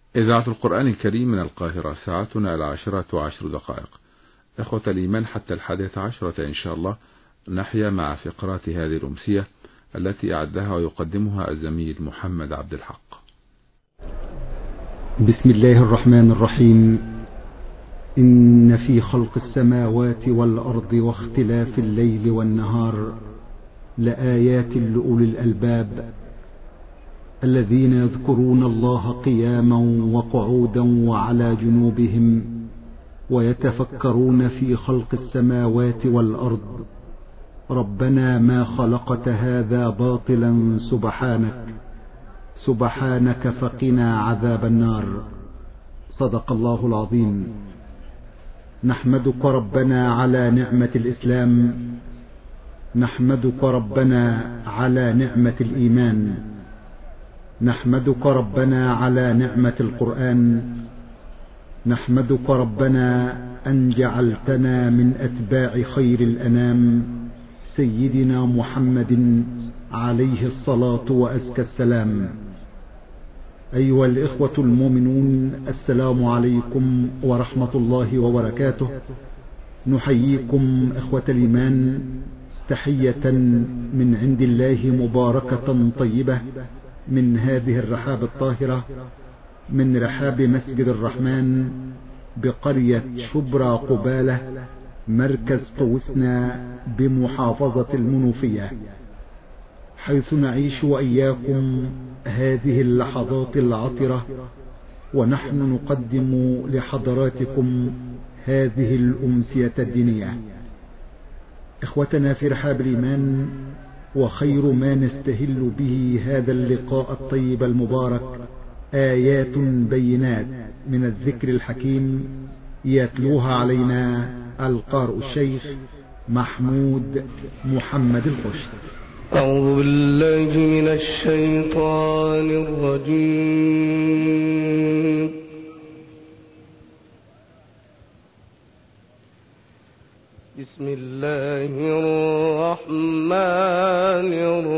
إذاعة القرآن الكريم من القاهرة، ساعتنا 10:10. إخوة الإيمان، حتى 11:00 إن شاء الله نحيا مع فقرات هذه الأمسية التي أعدها ويقدمها الزميل محمد عبد الحق. بسم الله الرحمن الرحيم. إن في خلق السماوات والأرض واختلاف الليل والنهار لآيات لأولي الألباب الذين يذكرون الله قياما وقعودا وعلى جنوبهم ويتفكرون في خلق السماوات والأرض ربنا ما خلقت هذا باطلا سبحانك فقنا عذاب النار. صدق الله العظيم. نحمدك ربنا على نعمة الإسلام، نحمدك ربنا على نعمة الإيمان، نحمدك ربنا على نعمة القرآن، نحمدك ربنا أن جعلتنا من أتباع خير الأنام سيدنا محمد عليه الصلاة وأزكى السلام. أيها الإخوة المؤمنون، السلام عليكم ورحمة الله وبركاته. نحييكم إخوة الإيمان تحية من عند الله مباركة طيبة من هذه الرحاب الطاهرة، من رحاب مسجد الرحمن بقرية شبرا قبالة، مركز قوسنا بمحافظة المنوفية، حيث نعيش وإياكم هذه اللحظات العطرة ونحن نقدم لحضراتكم هذه الأمسية الدينية. إخوتنا في رحاب الإيمان، وخير ما نستهل به هذا اللقاء الطيب المبارك آيات بينات من الذكر الحكيم يتلوها علينا القارئ الشيخ محمود محمد القشط. أعوذ بالله من الشيطان الرجيم. بسم الله الرحمن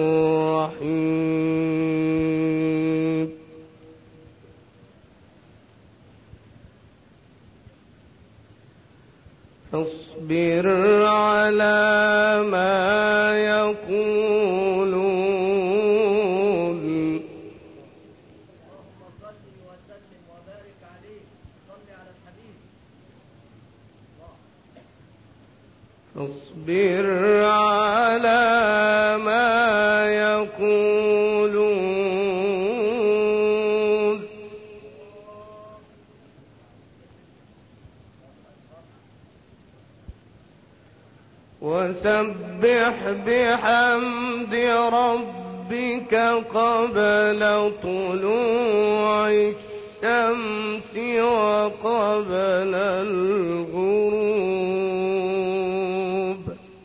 الرحيم. فاصبر على ما يقولون. اللهم صل وسلم وبارك عليه. صل على الحبيب. فاصبر على ما يقولون وسبح بحمد ربك قبل طلوع الشمس وقبل الغروب،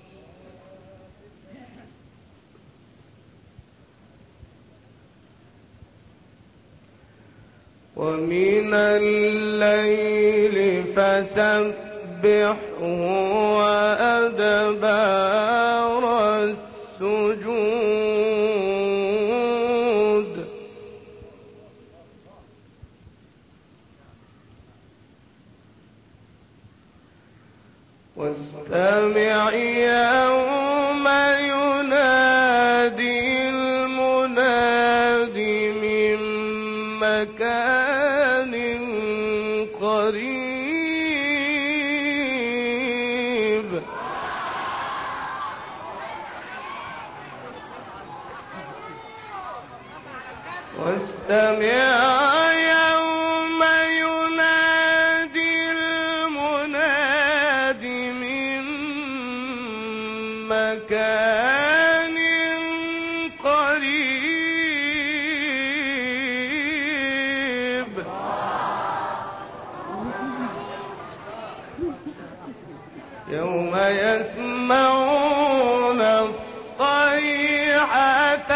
ومن الليل فسبحه وأدبار السجود، واستمع يوم ينادي المناد من مكان قريب، واستمع يوم ينادي المناد من مكان قريب، يوم يسمعون الصيحة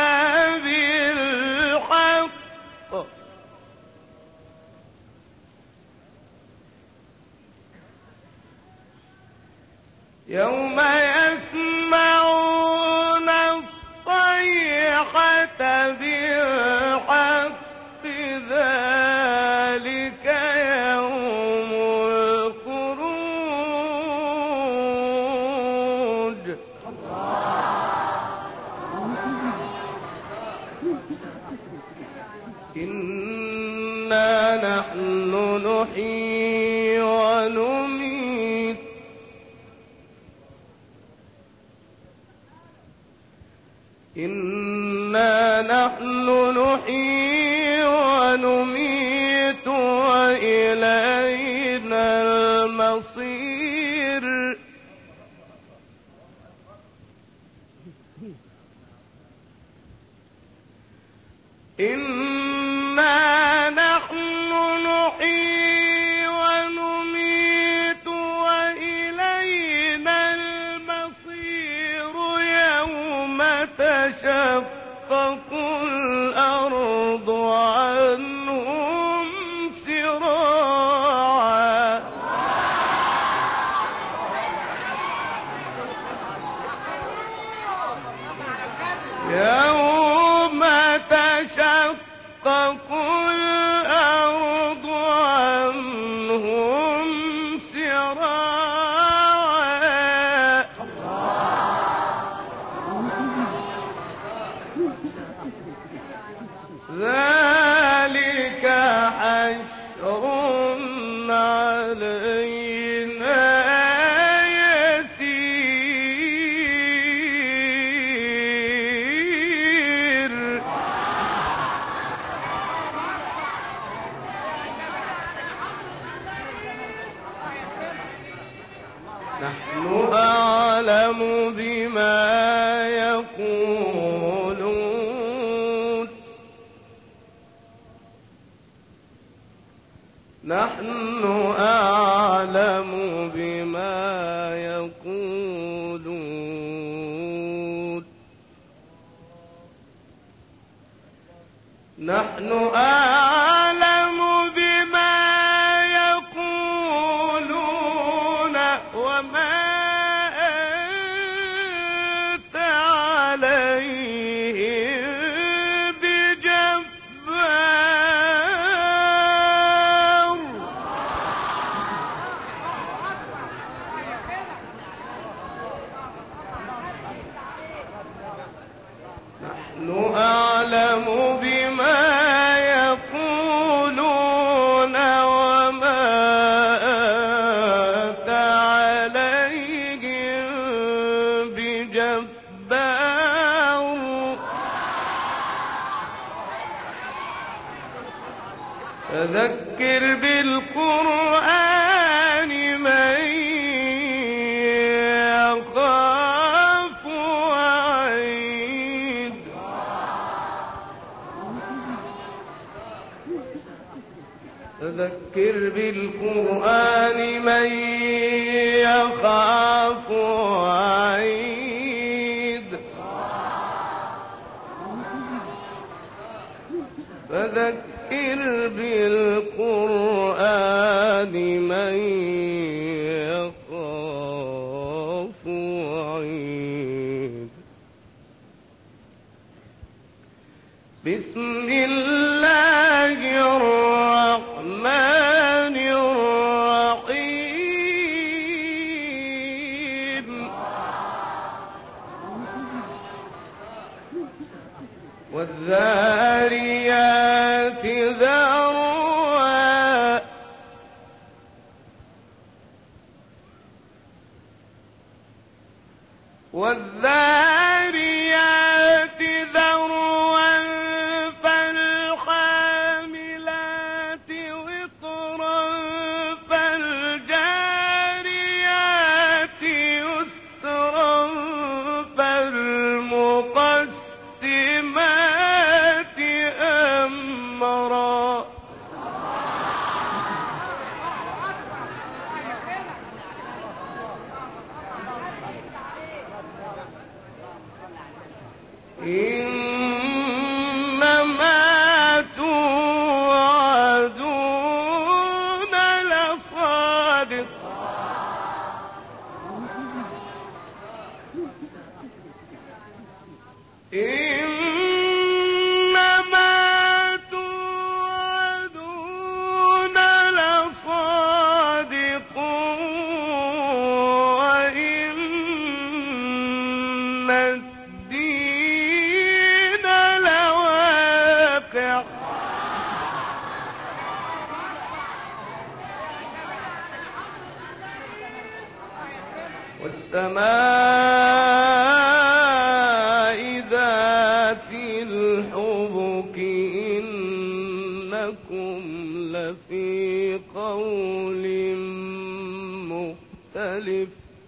بالحق، يوم يسمعون الصيحة بالحق ذلك نحن نحيي ونميت إنا نحن نحيي ونميت وإلينا المصير إنا نحن نحيي ونميت وإلينا المصير يوم تشقق الأرض عنهم سراعا يوم تشقق الأرض عنهم سراعا ذلك حشر علينا يسير نحن أعلم بما يقولون نحن أعلم بما يقولون نحن أعلم بما يقولون وما أنت عليهم بجبار نحن أعلم بما يقولون وما أنت عليهم بجبار فذكر بالقرآن من يخاف وعيد فذكر بالقرآن من يخاف وعيد فذكر بالقرآن من يخاف وعيد بسم الله الرحمن الرحيم والذاريات ذروا والذاريات ذروا فالحاملات وقرا فالجاريات يسرا فالمقسمات أمرا إنما توعدون لصادق إنما توعدون لصادق وإن الدين لواقع والسماء ذات الحبك إنكم لفي قول مختلف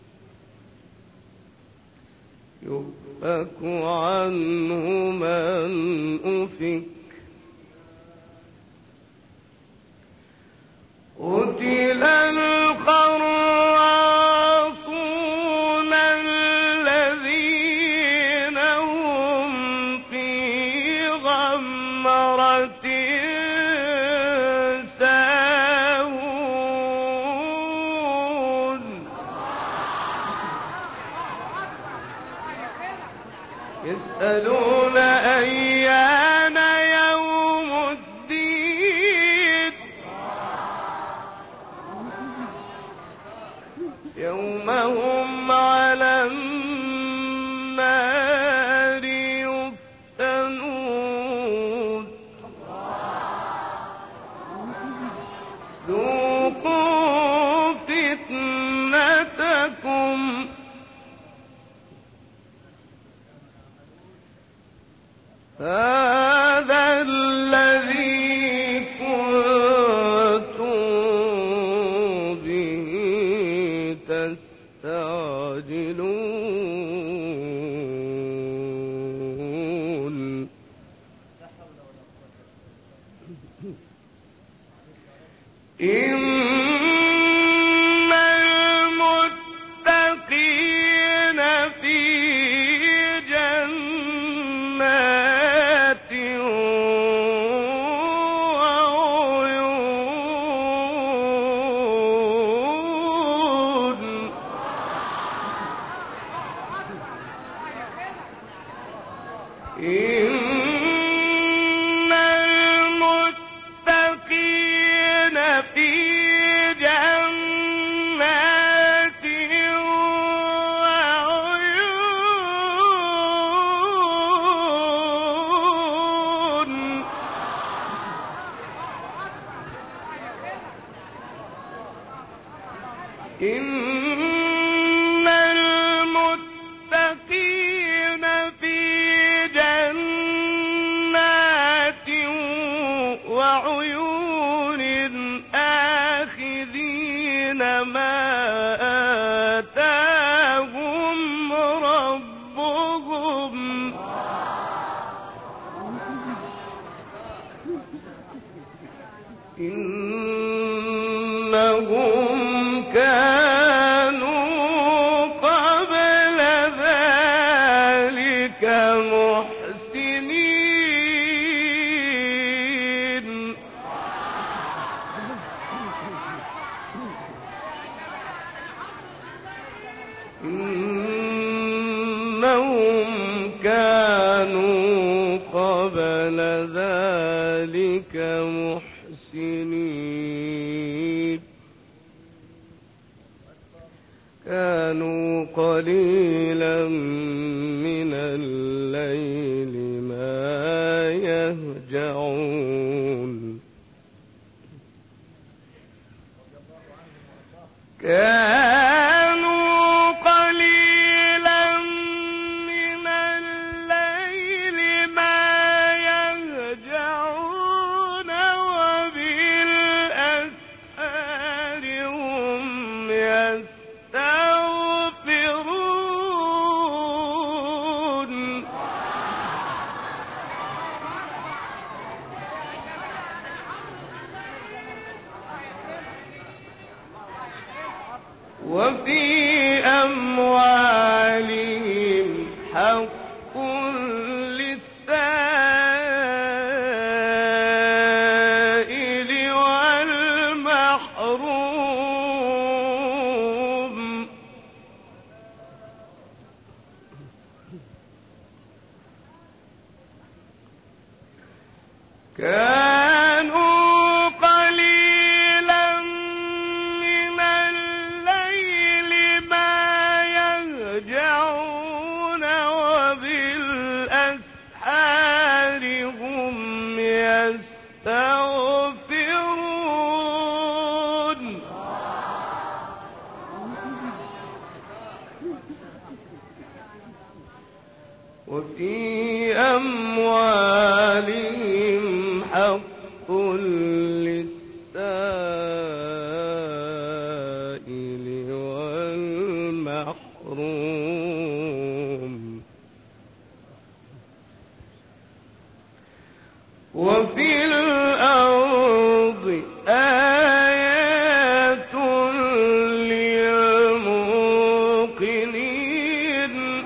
يؤفك عنه من أفك قتل الخراصون الذين هم في غمرة ساهون يسألون أيان يوم الدين يوم هم على النار يفتنون ذوقوا فتنتكم هذا الذي كنتم به تستعجلون إن المتقين في جنات وعيون إن المتقين في جنات وعيون إن المتقين في جنات وعيون آخذين ما آتاهم ربهم إنهم كانوا قبل ذلك محسنين إنهم كانوا قبل ذلك محسنين كانوا قليلا من الليل ما يهجعون كانوا قليلا من الليل ما يهجعون وبالأسحار هم يستغفرون وفي أموالهم حق للسائل والمحروم كانوا قليلا من الليل ما يهجعون وبالأسحار هم يستغفرون آيات للموقنين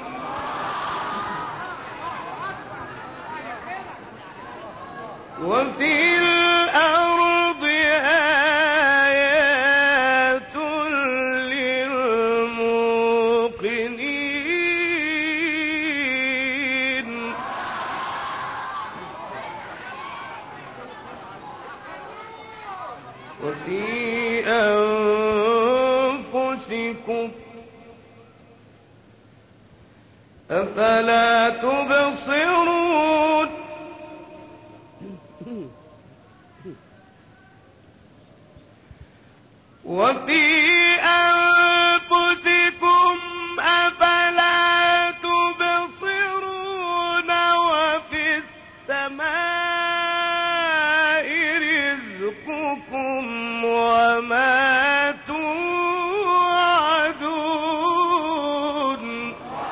وفي الأرض آيات للموقنين وفي أنفسكم أفلا تبصرون وفي أنفسكم أفلا تبصرون وفي السماء رزقكم وما توعدون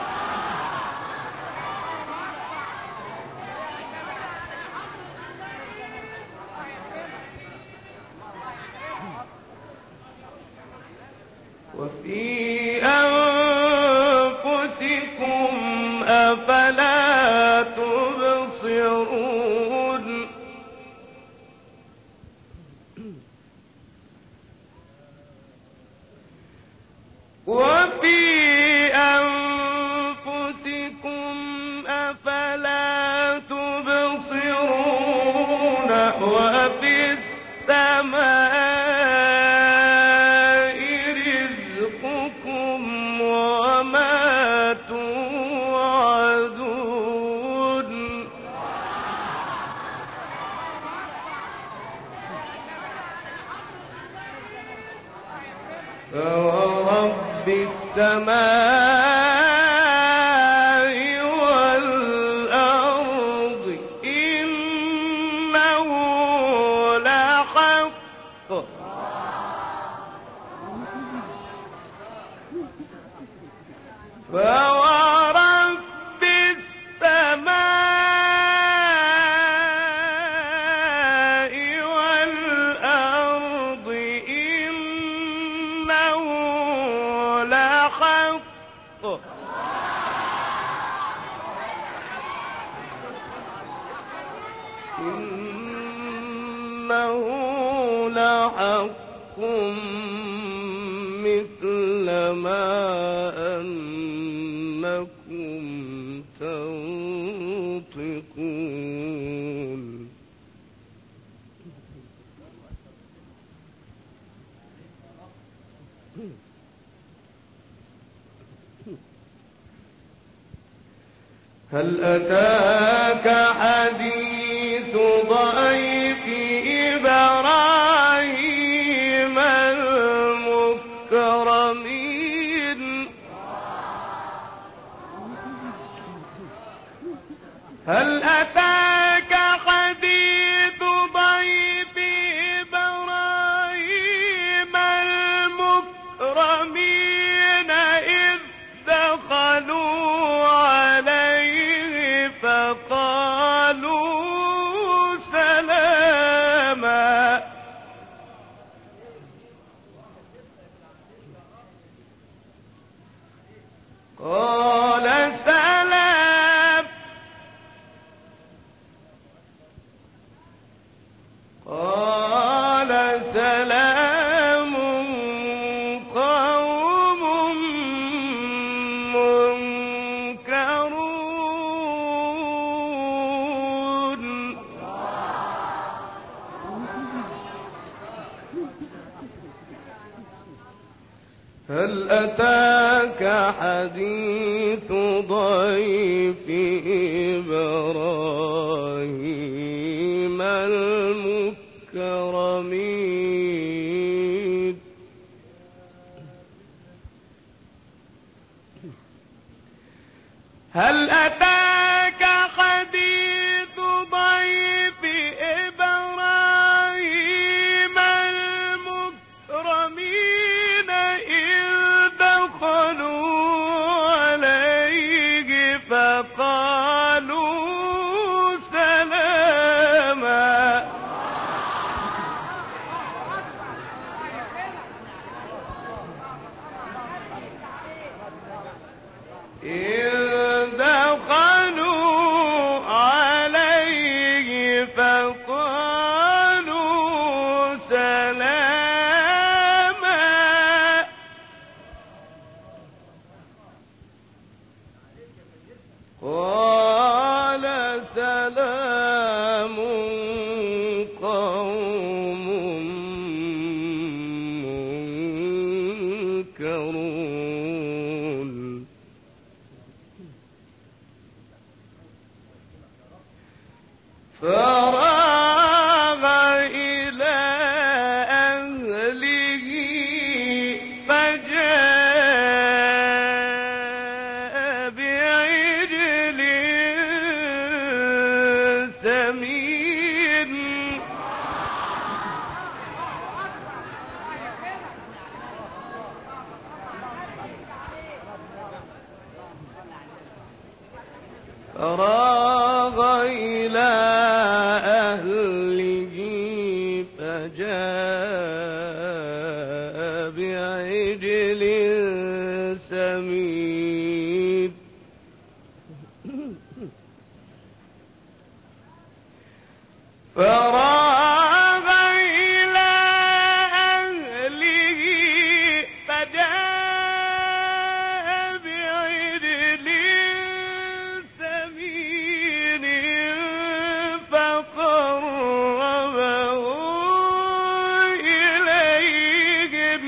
وفي أنفسكم أفلا تبصرون وفي أنفسكم أفلا تبصرون وفي السماء رزقكم وما توعدون فورب السماء والأرض إنه لحق فورب السماء والأرض إنه لحق إنه لحق مثل ما أنكم تنطقون هل أتاك حديث ضيف إبراهيم المكرمين هل أتاك حديث ضيف إبراهيم المكرمين إذ دخلوا عليه فقالوا سلاما قال سلام قال سلام قوم منكرون هل أتاك حديث ضيف إبراهيم المكرمين هل أتاك حديث ضيف إبراهيم المكرمين إذ دخلوا عليه فقالوا سلاما يتفكرون فراغ إلى أهله فجاء بعجل سمين فراغ إلى أهله فجاء بعجل سمين فراغ إلى أهله فجاء بعجل سمين فقربه إليهم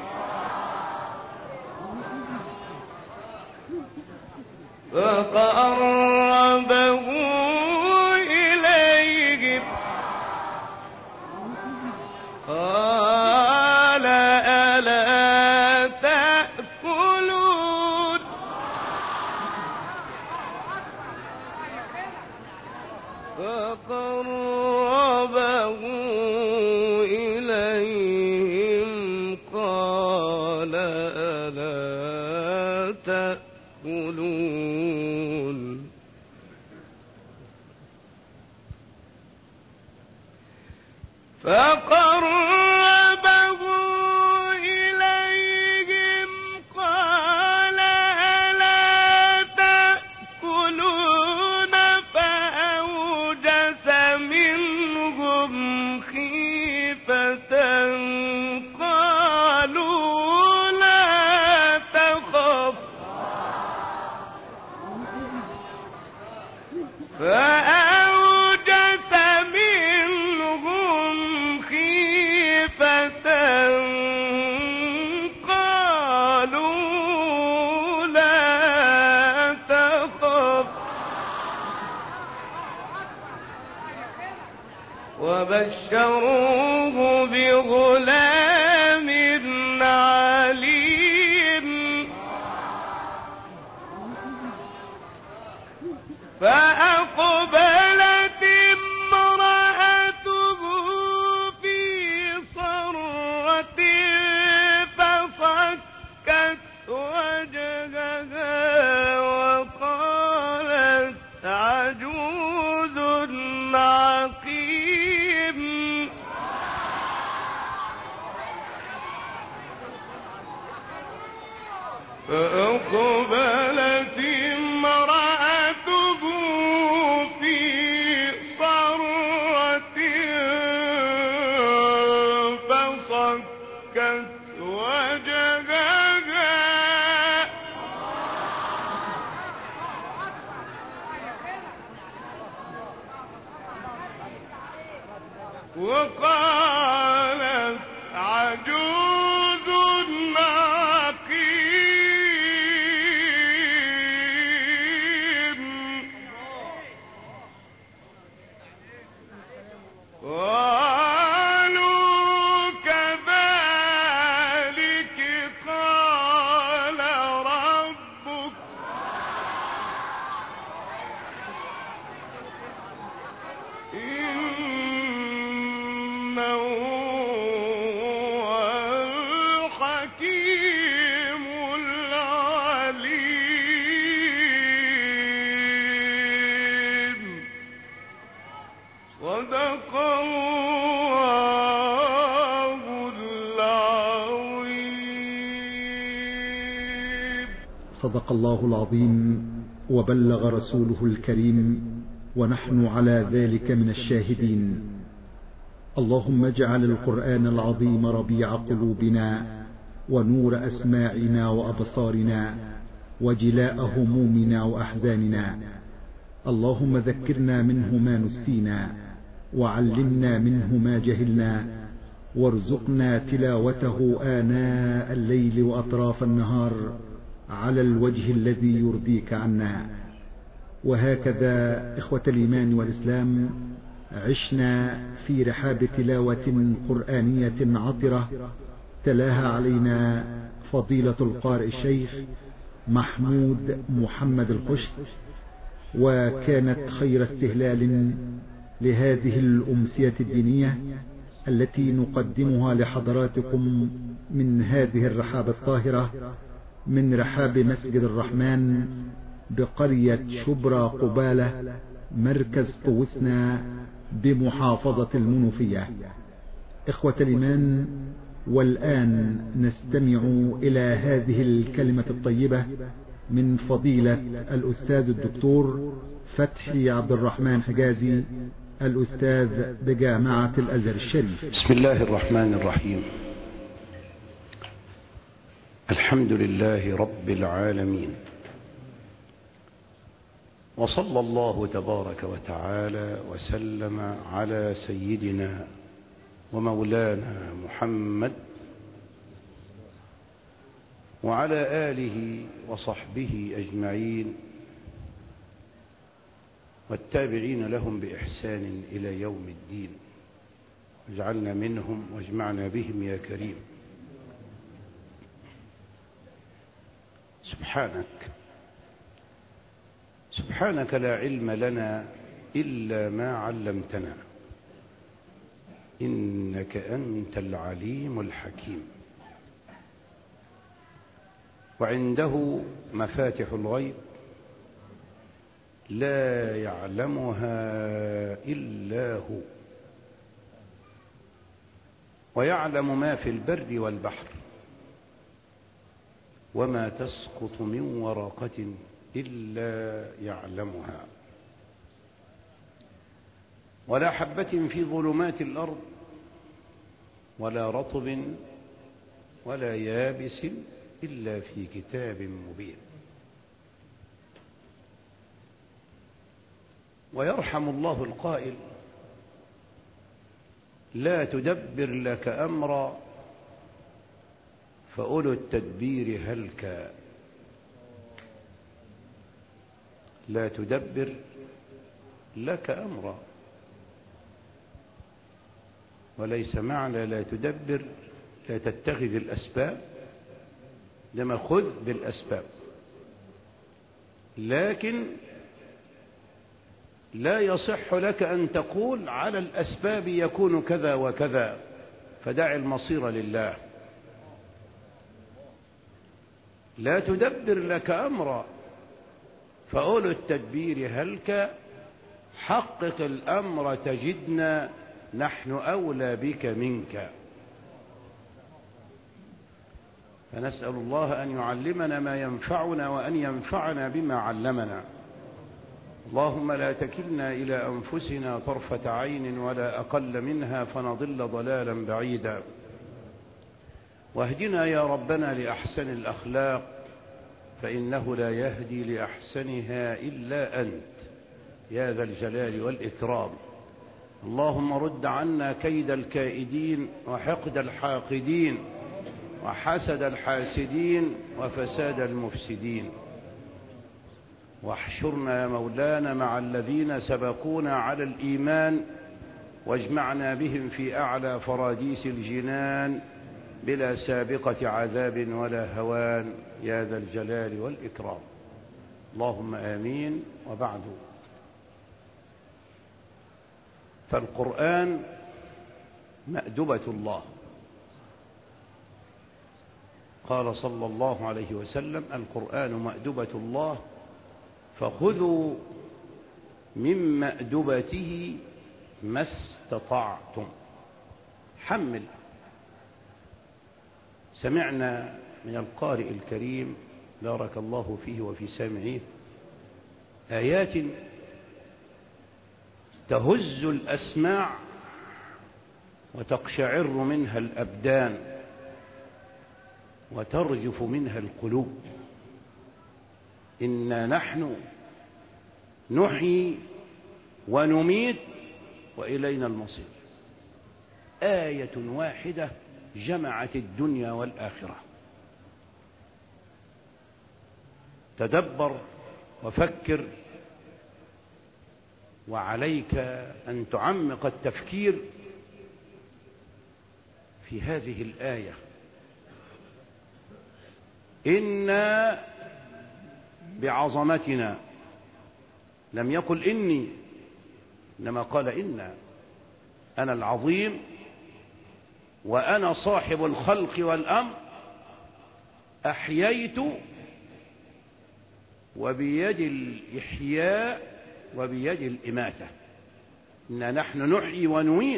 قال ألا تأكلون فقربه إليهم قال ألا تأكلون فقربه إليهم قال ألا تأكلون فأوجس منهم خيفة قالوا لا تخف فأوجس منهم خيفة قالوا لا تخف وبشروه بغلام عليم فأقبلت امرأته في صرة فصكت وجهها وقالت عجوز عقيم فأقبلت امرأته في صرة فصكت وجهها وقالت عجوز عقيم قالوا كذلك قال ربك إنه هو الحكيم العليم صدق الله العظيم. صدق الله العظيم وبلغ رسوله الكريم ونحن على ذلك من الشاهدين. اللهم اجعل القرآن العظيم ربيع قلوبنا ونور أسماعنا وأبصارنا وجلاء همومنا وأحزاننا. اللهم ذكرنا منه ما نسينا وعلمنا منه ما جهلنا وارزقنا تلاوته آناء الليل وأطراف النهار على الوجه الذي يرضيك عنا. وهكذا إخوة الإيمان والإسلام عشنا في رحاب تلاوة قرآنية عطرة تلاها علينا فضيلة القارئ الشيخ محمود محمد القشط، وكانت خير استهلال لهذه الأمسية الدينية التي نقدمها لحضراتكم من هذه الرحاب الطاهرة، من رحاب مسجد الرحمن بقرية شبرا قبالة مركز طوسنا بمحافظة المنوفية. إخوة الإيمان، والآن نستمع إلى هذه الكلمة الطيبة من فضيلة الأستاذ الدكتور فتحي عبد الرحمن حجازي، الأستاذ بجامعة الأزهر الشريف. بسم الله الرحمن الرحيم. الحمد لله رب العالمين، وصلى الله تبارك وتعالى وسلم على سيدنا ومولانا محمد وعلى آله وصحبه أجمعين والتابعين لهم بإحسان إلى يوم الدين. اجعلنا منهم واجمعنا بهم يا كريم. سبحانك لا علم لنا إلا ما علمتنا، إنك أنت العليم الحكيم. وعنده مفاتح الغيب لا يعلمها إلا هو، ويعلم ما في البر والبحر، وما تسقط من ورقة إلا يعلمها، ولا حبة في ظلمات الأرض، ولا رطب ولا يابس إلا في كتاب مبين. ويرحم الله القائل: لا تدبر لك أمرا فأولو التدبير هلكا. لا تدبر لك أمرا، وليس معنى لا تدبر لا تتخذ الأسباب، لما خذ بالأسباب، لكن لا يصح لك أن تقول على الأسباب يكون كذا وكذا، فدع المصير لله. لا تدبر لك أمرا فأولو التدبير هلك، حقق الأمر تجدنا نحن أولى بك منك. فنسأل الله أن يعلمنا ما ينفعنا وأن ينفعنا بما علمنا. اللهم لا تكلنا إلى أنفسنا طرفة عين ولا أقل منها فنضل ضلالا بعيدا. واهدنا يا ربنا لأحسن الأخلاق، فإنه لا يهدي لأحسنها إلا أنت يا ذا الجلال والإكرام. اللهم رد عنا كيد الكائدين وحقد الحاقدين وحسد الحاسدين وفساد المفسدين. واحشرنا يا مولانا مع الذين سبقونا على الإيمان، واجمعنا بهم في أعلى فراديس الجنان بلا سابقة عذاب ولا هوان يا ذا الجلال والإكرام. اللهم آمين. وبعد، فالقرآن مأدبة الله. قال صلى الله عليه وسلم: القرآن مأدبة الله، فخذوا من مأدبته ما استطعتم. حمل. سمعنا من القارئ الكريم بارك الله فيه وفي سامعيه آيات تهز الأسماع وتقشعر منها الأبدان وترجف منها القلوب. إنا نحن نحيي ونميت وإلينا المصير. آية واحدة جمعت الدنيا والآخرة. تدبر وفكر، وعليك أن تعمق التفكير في هذه الآية. إنا بعظمتنا، لم يقل إني، إنما قال إنا، أنا العظيم وأنا صاحب الخلق والأمر، أحييت وبيد الإحياء وبيد الإماتة، إنا نحن نحيي ونميت،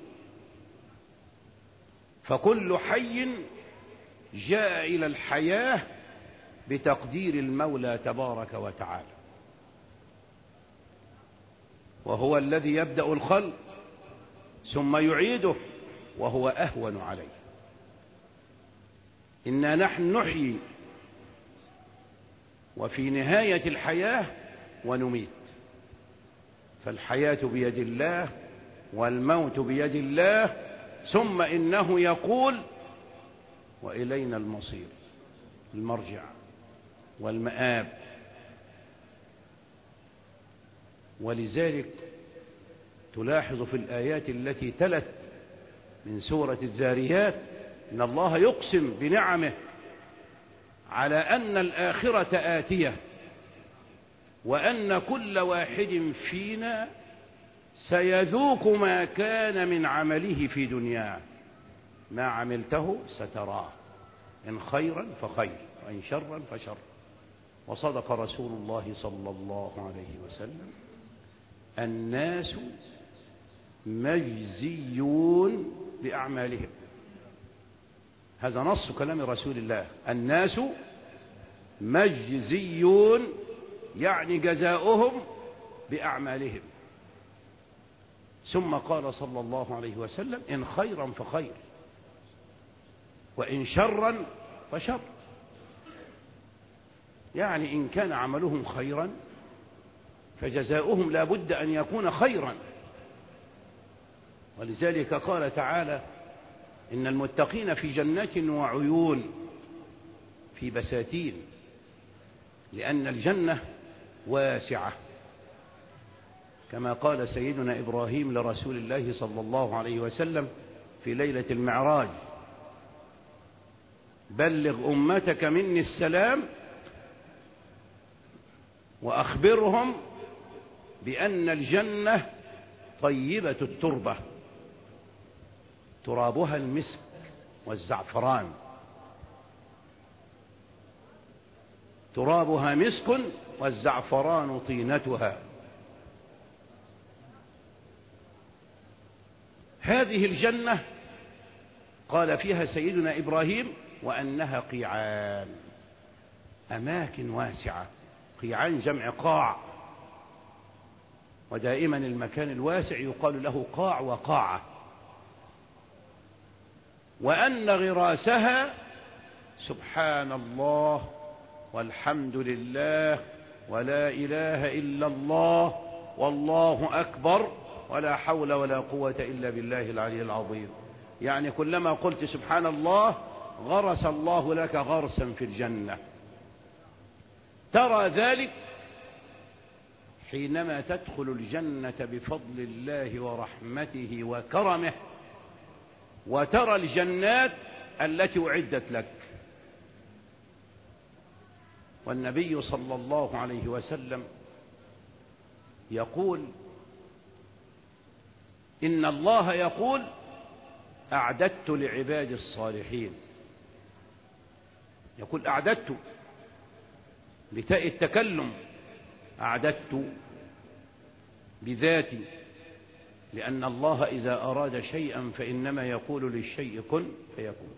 فكل حي جاء إلى الحياة بتقدير المولى تبارك وتعالى، وهو الذي يبدأ الخلق ثم يعيده وهو أهون عليه. إنا نحن نحيي وفي نهاية الحياة ونميت، فالحياة بيد الله والموت بيد الله، ثم إنه يقول وإلينا المصير، المرجع والمآب. ولذلك تلاحظ في الآيات التي تلت من سورة الذاريات إن الله يقسم بنعمه على أن الآخرة آتية، وأن كل واحد فينا سيذوق ما كان من عمله في دنياه، ما عملته ستراه، إن خيرا فخير وإن شرا فشر. وصدق رسول الله صلى الله عليه وسلم: الناس مجزيون بأعمالهم. هذا نص كلام رسول الله، الناس مجزيون، يعني جزاؤهم بأعمالهم. ثم قال صلى الله عليه وسلم: إن خيرا فخير وإن شرا فشر، يعني إن كان عملهم خيرا فجزاؤهم لا بد أن يكون خيرا. ولذلك قال تعالى: إن المتقين في جنات وعيون، في بساتين، لأن الجنة واسعة، كما قال سيدنا إبراهيم لرسول الله صلى الله عليه وسلم في ليلة المعراج: بلغ أمتك مني السلام وأخبرهم بأن الجنة طيبة التربة، ترابها المسك والزعفران، ترابها مسك والزعفران طينتها. هذه الجنة قال فيها سيدنا إبراهيم: وأنها قيعان، أماكن واسعة. قيعان جمع قاع، ودائما المكان الواسع يقال له قاع وقاعة. وأن غراسها سبحان الله والحمد لله ولا إله إلا الله والله أكبر ولا حول ولا قوة إلا بالله العلي العظيم. يعني كلما قلت سبحان الله غرس الله لك غرسا في الجنة. ترى ذلك حينما تدخل الجنة بفضل الله ورحمته وكرمه، وترى الجنات التي أعدت لك. والنبي صلى الله عليه وسلم يقول: إن الله يقول: أعددت لعباد الصالحين. يقول أعددت بتاء التكلم، أعددت بذاتي، لأن الله إذا أراد شيئا فإنما يقول للشيء كن فيكون.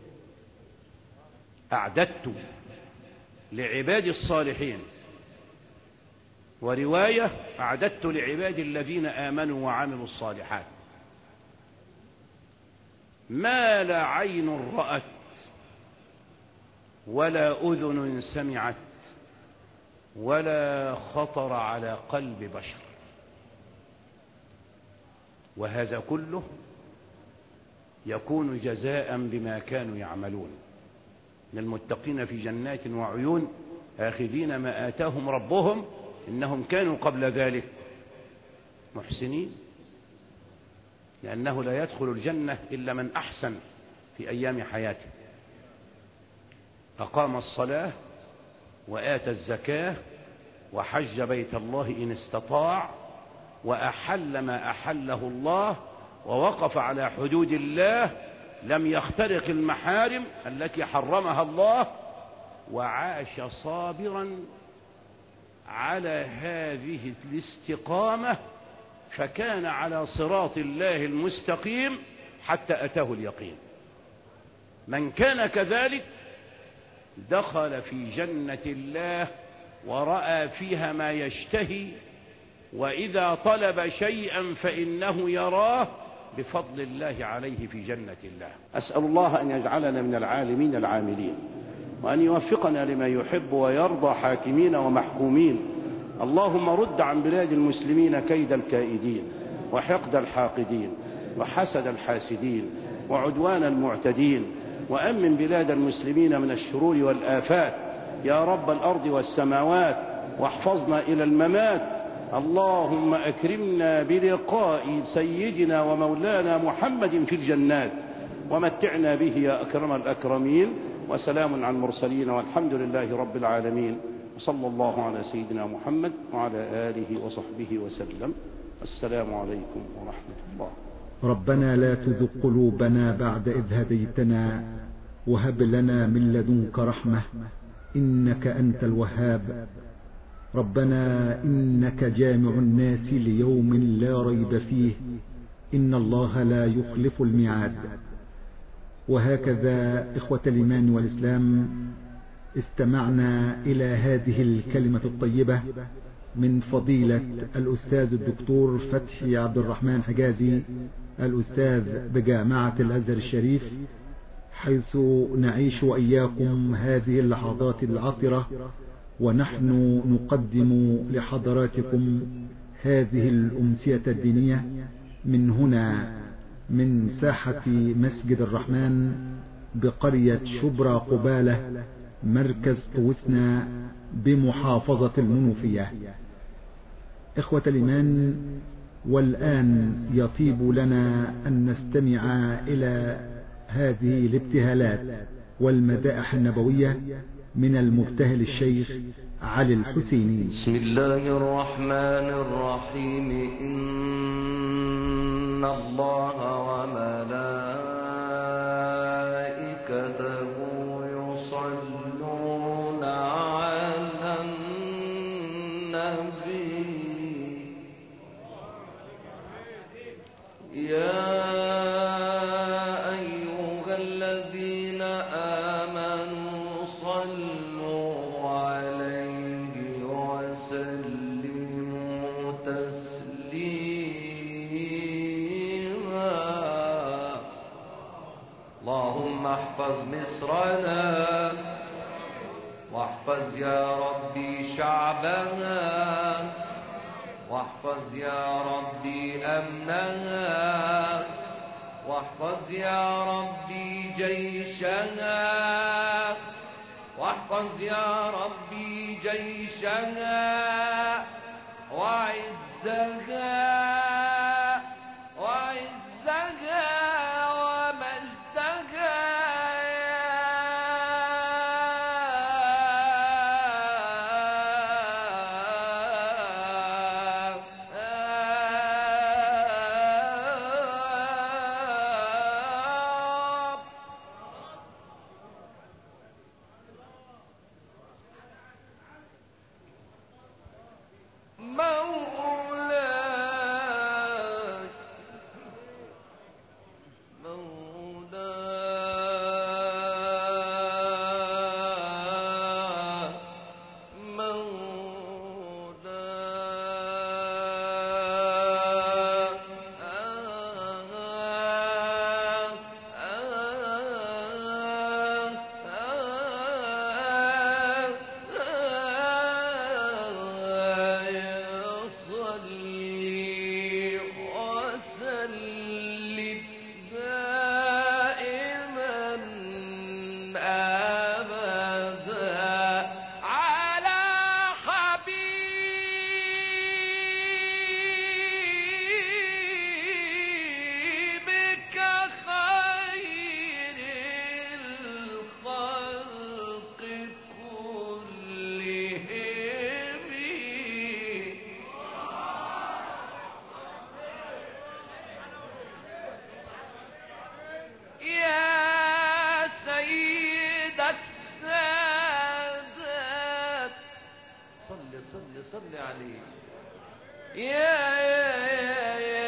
أعددت لعباد الصالحين. ورواية: أعددت لعباد الذين آمنوا وعملوا الصالحات ما لا عين رأت ولا أذن سمعت ولا خطر على قلب بشر. وهذا كله يكون جزاء بما كانوا يعملون. إن المتقين في جنات وعيون آخذين ما آتاهم ربهم إنهم كانوا قبل ذلك محسنين، لأنه لا يدخل الجنة إلا من أحسن في أيام حياته، أقام الصلاة وآتى الزكاة وحج بيت الله إن استطاع وأحل ما أحله الله ووقف على حدود الله، لم يخترق المحارم التي حرمها الله، وعاش صابرا على هذه الاستقامة، فكان على صراط الله المستقيم حتى أتاه اليقين. من كان كذلك دخل في جنة الله ورأى فيها ما يشتهي، وإذا طلب شيئا فإنه يراه بفضل الله عليه في جنة الله. أسأل الله أن يجعلنا من العالمين العاملين، وأن يوفقنا لما يحب ويرضى حاكمين ومحكومين. اللهم رد عن بلاد المسلمين كيد الكائدين وحقد الحاقدين وحسد الحاسدين وعدوان المعتدين، وأمن بلاد المسلمين من الشرور والآفات يا رب الأرض والسماوات، واحفظنا إلى الممات. اللهم أكرمنا بلقاء سيدنا ومولانا محمد في الجنات، ومتعنا به يا أكرم الأكرمين. وسلام على المرسلين والحمد لله رب العالمين، وصلى الله على سيدنا محمد وعلى آله وصحبه وسلم. السلام عليكم ورحمة الله. ربنا لا تزغ قلوبنا بعد إذ هديتنا وهب لنا من لدنك رحمة إنك أنت الوهاب. ربنا إنك جامع الناس ليوم لا ريب فيه إن الله لا يخلف الميعاد. وهكذا إخوة الإيمان والإسلام استمعنا إلى هذه الكلمة الطيبة من فضيلة الأستاذ الدكتور فتحي عبد الرحمن حجازي، الأستاذ بجامعة الأزهر الشريف، حيث نعيش وإياكم هذه اللحظات العطرة ونحن نقدم لحضراتكم هذه الأمسية الدينية من هنا من ساحة مسجد الرحمن بقرية شبرا قبالة مركز طوسنا بمحافظة المنوفية. إخوة الإيمان، والآن يطيب لنا أن نستمع إلى هذه الابتهالات والمدائح النبوية من المبتهل الشيخ علي الحسيني. بسم الله الرحمن الرحيم. إن الله وملائكته يصلون على النبي يا أيها الذين آمنوا صلوا عليه وسلموا تسليما. اللهم احفظ مصرنا واحفظ يا ربي شعبنا، واحفظ يا ربي أمنها، واحفظ يا ربي جيشنا، واحفظ يا ربي جيشنا وعزها مولانا صل عليه. يا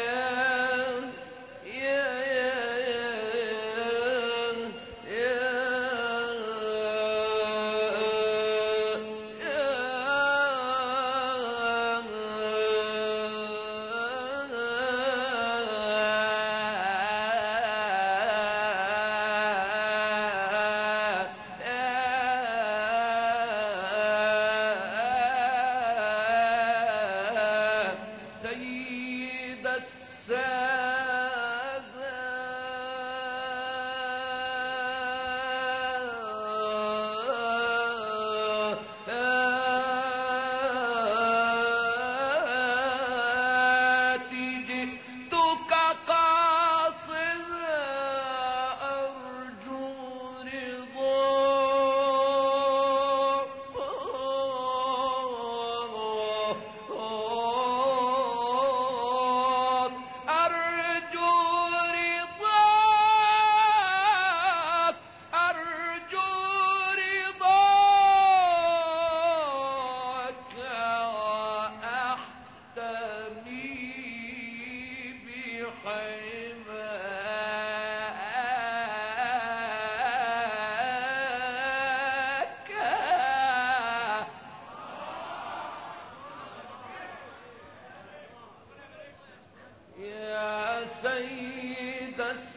سيد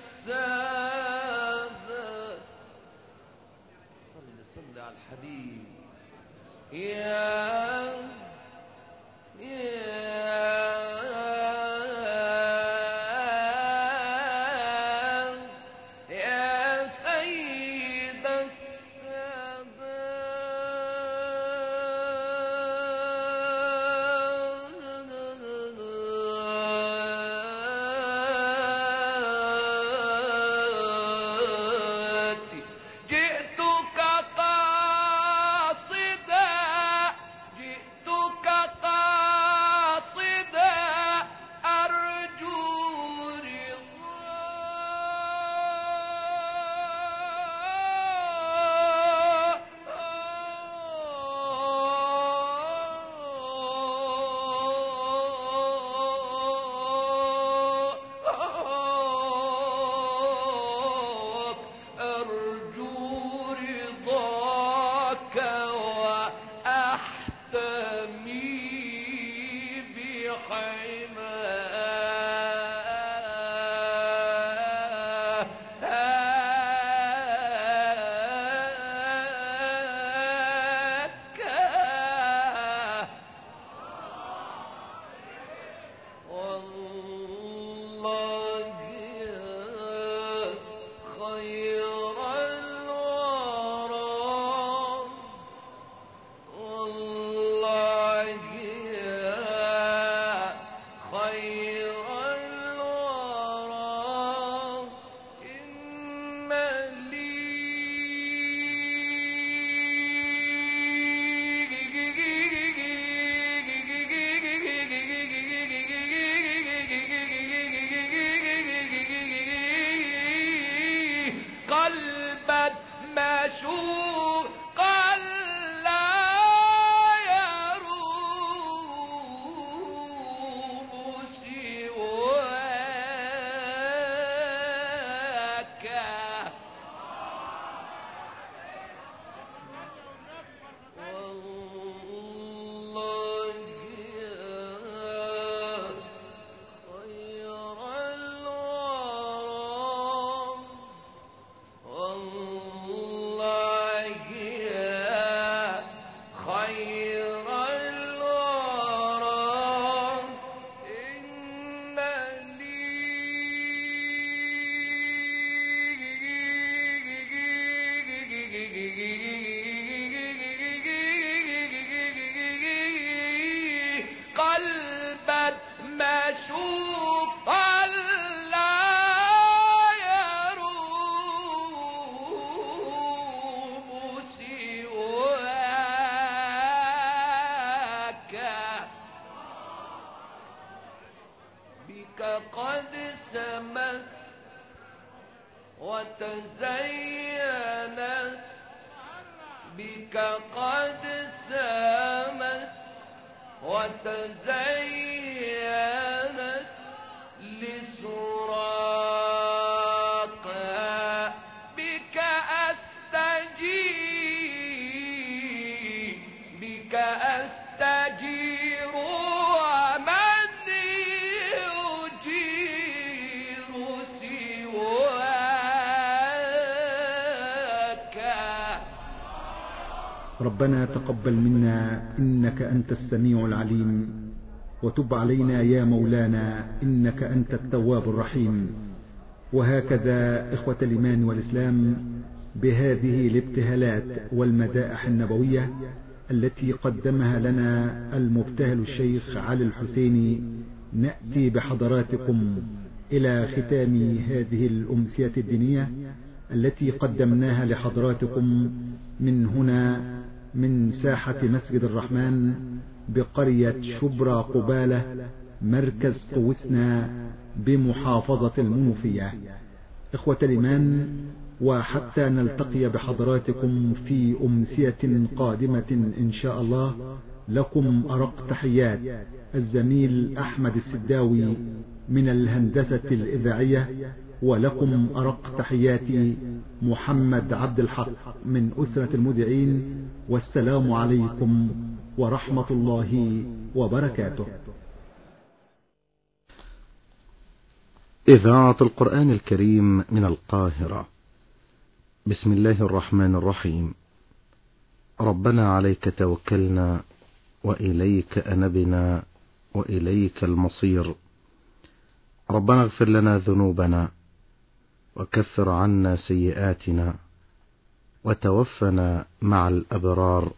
السادة صل على الحبيب. وتزينت بك قد سامت وتزينت لسراقها بك أستجير ومن يجير سواك. ربنا تقبل منا إنك أنت السميع العليم، وتب علينا يا مولانا إنك أنت التواب الرحيم. وهكذا إخوة الإيمان والإسلام، بهذه الابتهالات والمدائح النبوية التي قدمها لنا المبتهل الشيخ علي الحسيني، نأتي بحضراتكم إلى ختام هذه الأمسية الدينية التي قدمناها لحضراتكم من هنا، من ساحة مسجد الرحمن بقرية شبرا قبالة، مركز قوسنا بمحافظة المنوفية. إخوة الإيمان، وحتى نلتقي بحضراتكم في أمسية قادمة إن شاء الله، لكم أرق تحيات الزميل أحمد السداوي من الهندسة الإذاعية، ولكم أرق تحياتي محمد عبد الحق من أسرة المذيعين. والسلام عليكم ورحمة الله وبركاته. إذاعة القرآن الكريم من القاهرة. بسم الله الرحمن الرحيم. ربنا عليك توكلنا وإليك أنبنا وإليك المصير. ربنا اغفر لنا ذنوبنا وكفر عنا سيئاتنا وتوفنا مع الأبرار.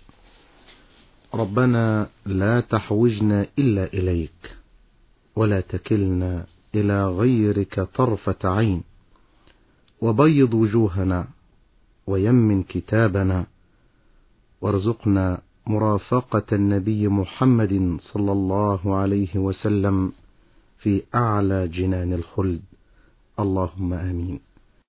ربنا لا تحوجنا إلا إليك ولا تكلنا إلى غيرك طرفة عين. وبيض وجوهنا ويمن كتابنا، وارزقنا مرافقة النبي محمد صلى الله عليه وسلم في أعلى جنان الخلد. اللهم آمين.